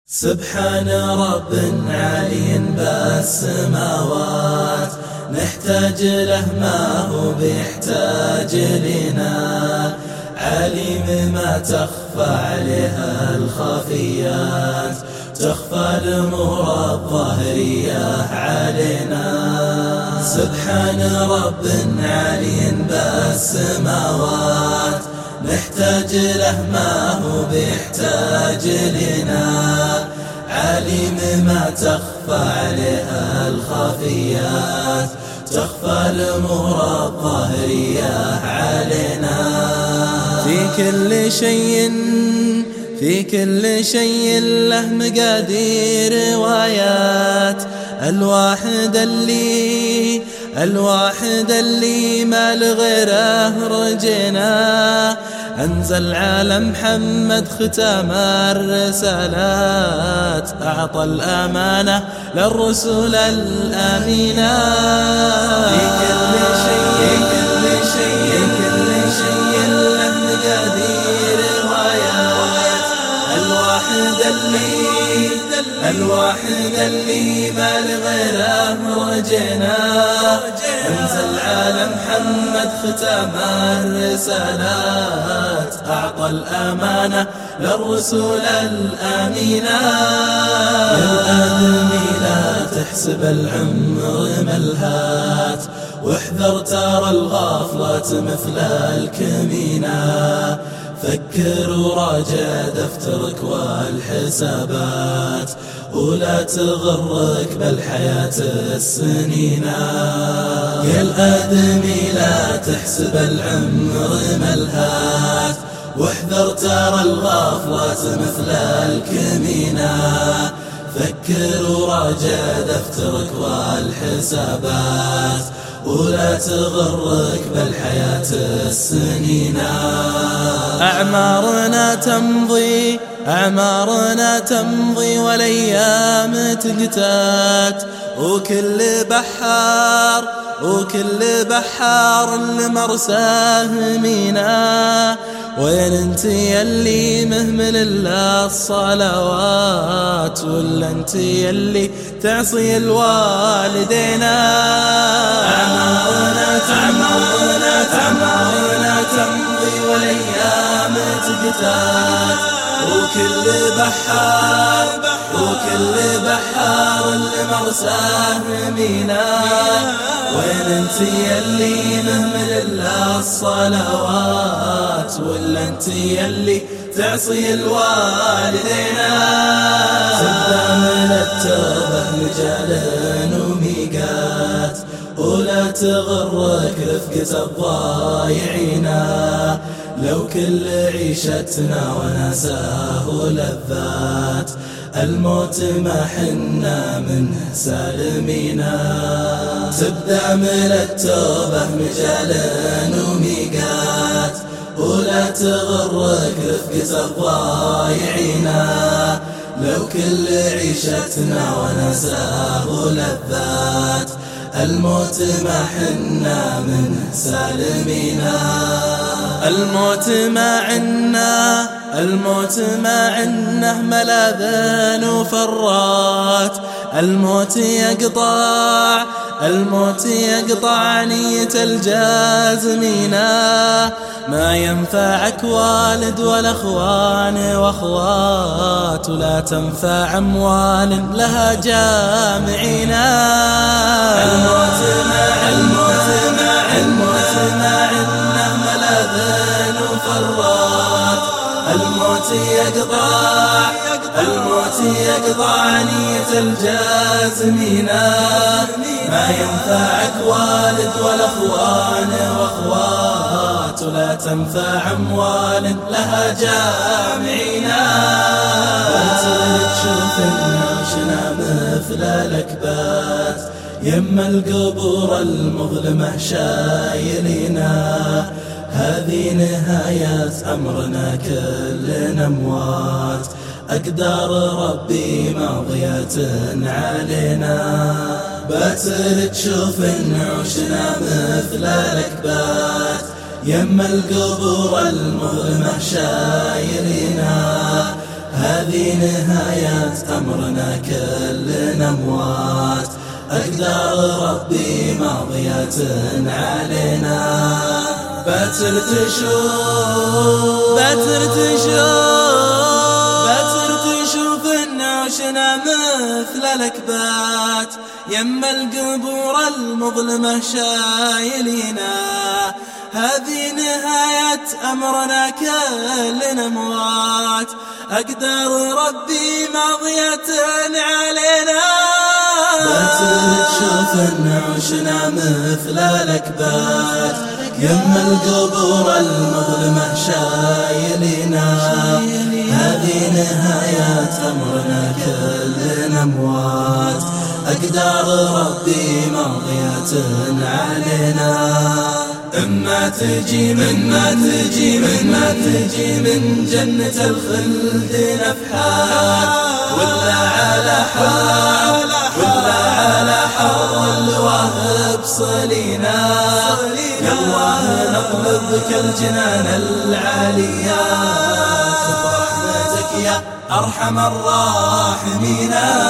سبحان رب عالي بالسماوات، نحتاج له ما هو بيحتاج لنا. عليم ما تخفى عليها الخافيات، تخفى الأمور الظاهرية علينا. سبحان رب عالي بالسماوات، نحتاج له ما هو بيحتاج لنا. عليم ما تخفى عليها الخافيات، تخفى الأمور الظاهرية علينا. في كل شيء له مقادير روايات. الواحد اللي ما لغيره رجينا، أنزل على محمد ختام الرسالات، أعطى الأمانة للرسل الأمينة. في كل شيء له مقادير روايات. الواحد اللي ما لغيره رجينا، انزل على محمد ختام الرسالات، أعطى الأمانة للرسل الأمينة. يا الآدمي لا تحسب العمر ملهات، واحذر ترى الغفلة مثل الكمينة. فكر وراجع دفترك والحسابات، ولا تغرك بالحياة السنين. يا الآدمي لا تحسب العمر ملهات، واحذر ترى الغفلة مثل الكمينة. فكر وراجع دفترك والحسابات، ولا تغرك بالحياة السنين. أعمارنا تمضي والأيام تقتات، وكل بحار لمرساه مينا. وين انت يلي مهمل الا الصلوات، ولا انت يلي تعصي الوالدين؟ أعمارنا تمضي والأيام تقتات، وكل بحار لمرساه مينا. وين انت يلي مهمل الا الصلوات، ولا انت يلي تعصي الوالدين؟ سبدا من التوبة مجال وميقات، ولا تغرك رفقة الضايعين. لو كل عيشتنا وناساه ولذات، الموت ما حنا منه سالمينا. تبدأ من التوبة مجال وميقات، ولا تغرك رفقة الضايعين. لو كل عيشتنا وناساه ولذات، الموت ما حنا منه سالمينا. الموت ما عنا ملاذ وفرات. الموت يقطع نية الجازمين. ما ينفعك والد ولا اخوان واخوات، ولا تنفع اموال لها جامعين. الموت ما عنا ملاذ وفرات. الموت يقطع نية الجازمين. ما ينفعك والد ولا اخوان واخوات، ولا تنفع اموال لها جامعين. تشوف النوشنا مثل الاكبات، يم القبور المظلمة شايلينا. هذه نهاية أمرنا كلنا أموات، أقدار ربي ماضية علينا. باتر تشوف نعوشنا مثل الأكبات، يم القبور المظلمة شايلينا. هذه نهاية أمرنا كلنا أموات، أقدار ربي ماضية علينا. باتر تشوف إن عشنا مثل الأكبات، يما القبور المظلمة شايلينا. هذه نهاية أمرنا كلنا أموات، أقدار ربي ماضية علينا. تشوف إن عشنا مثل الأكبات، يما القبور المظلمة شايلينا. هذه نهاية أمرنا كلنا أموات، أقدار ربي ماضية علينا. إما تجي من جنة الخلد نفحات، ولا على حر الواهب صلينا. يا الله نطلبك الجنان العاليات، برحمتك يا أرحم الراحمين.